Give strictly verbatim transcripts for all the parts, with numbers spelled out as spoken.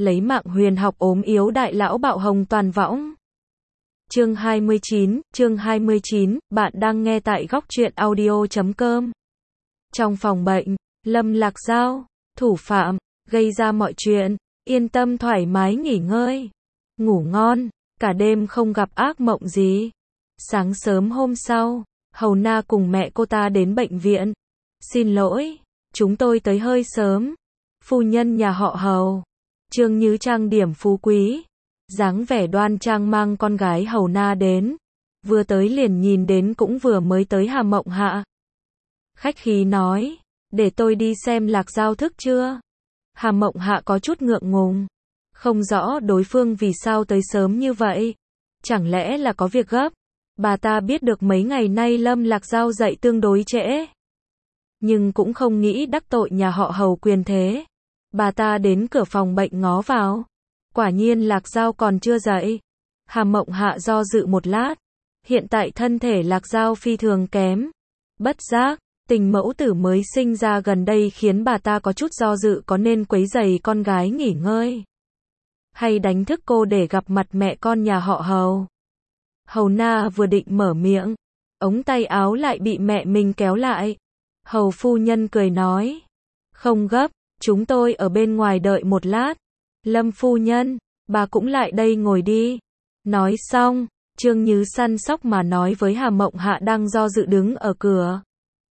lấy mạng huyền học ốm yếu đại lão bạo hồng toàn võng. Chương hai mươi chín, chương hai mươi chín, bạn đang nghe tại góc truyện audio chấm com. Trong phòng bệnh, Lâm Lạc Giao, thủ phạm, gây ra mọi chuyện, yên tâm thoải mái nghỉ ngơi, ngủ ngon, cả đêm không gặp ác mộng gì. Sáng sớm hôm sau, Hầu Na cùng mẹ cô ta đến bệnh viện. Xin lỗi, chúng tôi tới hơi sớm. Phu nhân nhà họ Hầu, Trương Như trang điểm phú quý, dáng vẻ đoan trang mang con gái Hầu Na đến. Vừa tới liền nhìn đến cũng vừa mới tới Hà Mộng Hạ. Khách khí nói, để tôi đi xem Lạc Giao thức chưa? Hà Mộng Hạ có chút ngượng ngùng, không rõ đối phương vì sao tới sớm như vậy. Chẳng lẽ là có việc gấp? Bà ta biết được mấy ngày nay Lâm Lạc Giao dậy tương đối trễ, nhưng cũng không nghĩ đắc tội nhà họ Hầu quyền thế. Bà ta đến cửa phòng bệnh ngó vào, quả nhiên Lạc Giao còn chưa dậy. Hà Mộng Hạ do dự một lát, hiện tại thân thể Lạc Giao phi thường kém. Bất giác, tình mẫu tử mới sinh ra gần đây khiến bà ta có chút do dự có nên quấy rầy con gái nghỉ ngơi, hay đánh thức cô để gặp mặt mẹ con nhà họ Hầu. Hầu Na vừa định mở miệng, ống tay áo lại bị mẹ mình kéo lại. Hầu phu nhân cười nói, không gấp, chúng tôi ở bên ngoài đợi một lát. Lâm phu nhân, bà cũng lại đây ngồi đi. Nói xong, Trương Như săn sóc mà nói với Hà Mộng Hạ đang do dự đứng ở cửa.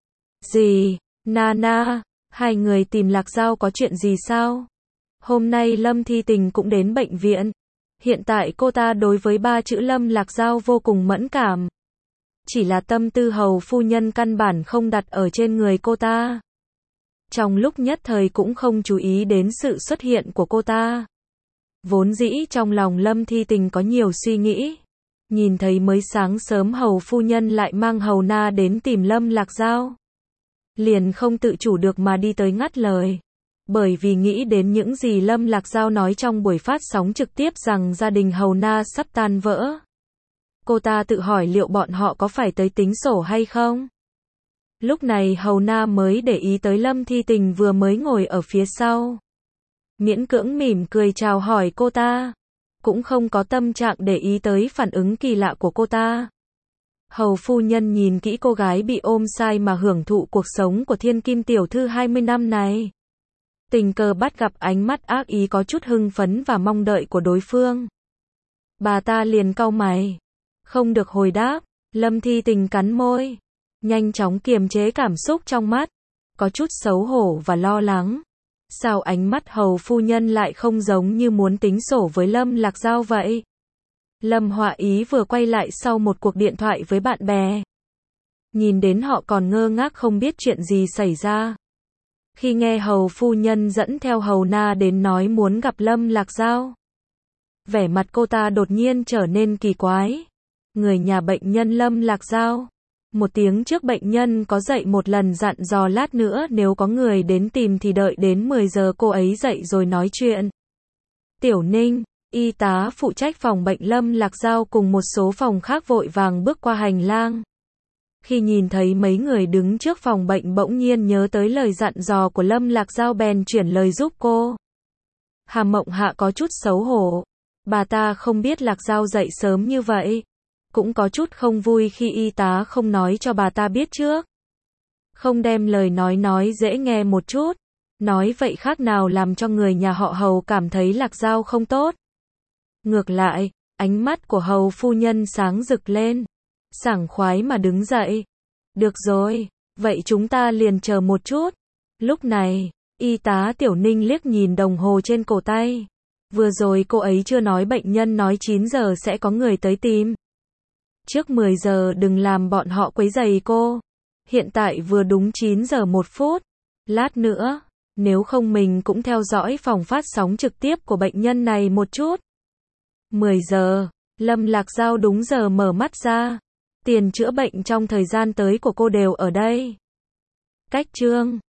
Gì, Nana, hai người tìm Lạc Giao có chuyện gì sao? Hôm nay Lâm Thi Tình cũng đến bệnh viện. Hiện tại cô ta đối với ba chữ Lâm Lạc Giao vô cùng mẫn cảm. Chỉ là tâm tư Hầu phu nhân căn bản không đặt ở trên người cô ta. Trong lúc nhất thời cũng không chú ý đến sự xuất hiện của cô ta. Vốn dĩ trong lòng Lâm Thi Tình có nhiều suy nghĩ. Nhìn thấy mới sáng sớm Hầu phu nhân lại mang Hầu Na đến tìm Lâm Lạc Giao, liền không tự chủ được mà đi tới ngắt lời. Bởi vì nghĩ đến những gì Lâm Lạc Giao nói trong buổi phát sóng trực tiếp rằng gia đình Hầu Na sắp tan vỡ. Cô ta tự hỏi liệu bọn họ có phải tới tính sổ hay không? Lúc này Hầu Na mới để ý tới Lâm Thi Tình vừa mới ngồi ở phía sau. Miễn cưỡng mỉm cười chào hỏi cô ta, cũng không có tâm trạng để ý tới phản ứng kỳ lạ của cô ta. Hầu phu nhân nhìn kỹ cô gái bị ôm sai mà hưởng thụ cuộc sống của thiên kim tiểu thư hai mươi năm này. Tình cờ bắt gặp ánh mắt ác ý có chút hưng phấn và mong đợi của đối phương. Bà ta liền cau mày, không được hồi đáp. Lâm Thi Tình cắn môi, nhanh chóng kiềm chế cảm xúc trong mắt, có chút xấu hổ và lo lắng. Sao ánh mắt Hầu phu nhân lại không giống như muốn tính sổ với Lâm Lạc Giao vậy? Lâm Họa Ý vừa quay lại sau một cuộc điện thoại với bạn bè. Nhìn đến họ còn ngơ ngác không biết chuyện gì xảy ra. Khi nghe Hầu phu nhân dẫn theo Hầu Na đến nói muốn gặp Lâm Lạc Giao, vẻ mặt cô ta đột nhiên trở nên kỳ quái. Người nhà bệnh nhân Lâm Lạc Giao, một tiếng trước bệnh nhân có dậy một lần dặn dò lát nữa nếu có người đến tìm thì đợi đến mười giờ cô ấy dậy rồi nói chuyện. Tiểu Ninh, y tá phụ trách phòng bệnh Lâm Lạc Giao cùng một số phòng khác vội vàng bước qua hành lang. Khi nhìn thấy mấy người đứng trước phòng bệnh bỗng nhiên nhớ tới lời dặn dò của Lâm Lạc Giao bèn chuyển lời giúp cô. Hà Mộng Hạ có chút xấu hổ. Bà ta không biết Lạc Giao dậy sớm như vậy. Cũng có chút không vui khi y tá không nói cho bà ta biết trước. Không đem lời nói nói dễ nghe một chút. Nói vậy khác nào làm cho người nhà họ Hầu cảm thấy Lạc Giao không tốt. Ngược lại, ánh mắt của Hầu phu nhân sáng rực lên, sảng khoái mà đứng dậy. Được rồi, vậy chúng ta liền chờ một chút. Lúc này, y tá Tiểu Ninh liếc nhìn đồng hồ trên cổ tay. Vừa rồi cô ấy chưa nói bệnh nhân nói chín giờ sẽ có người tới tìm. Trước mười giờ đừng làm bọn họ quấy rầy cô. Hiện tại vừa đúng chín giờ một phút. Lát nữa, nếu không mình cũng theo dõi phòng phát sóng trực tiếp của bệnh nhân này một chút. mười giờ, Lâm Lạc Giao đúng giờ mở mắt ra. Tiền chữa bệnh trong thời gian tới của cô đều ở đây. Cách chương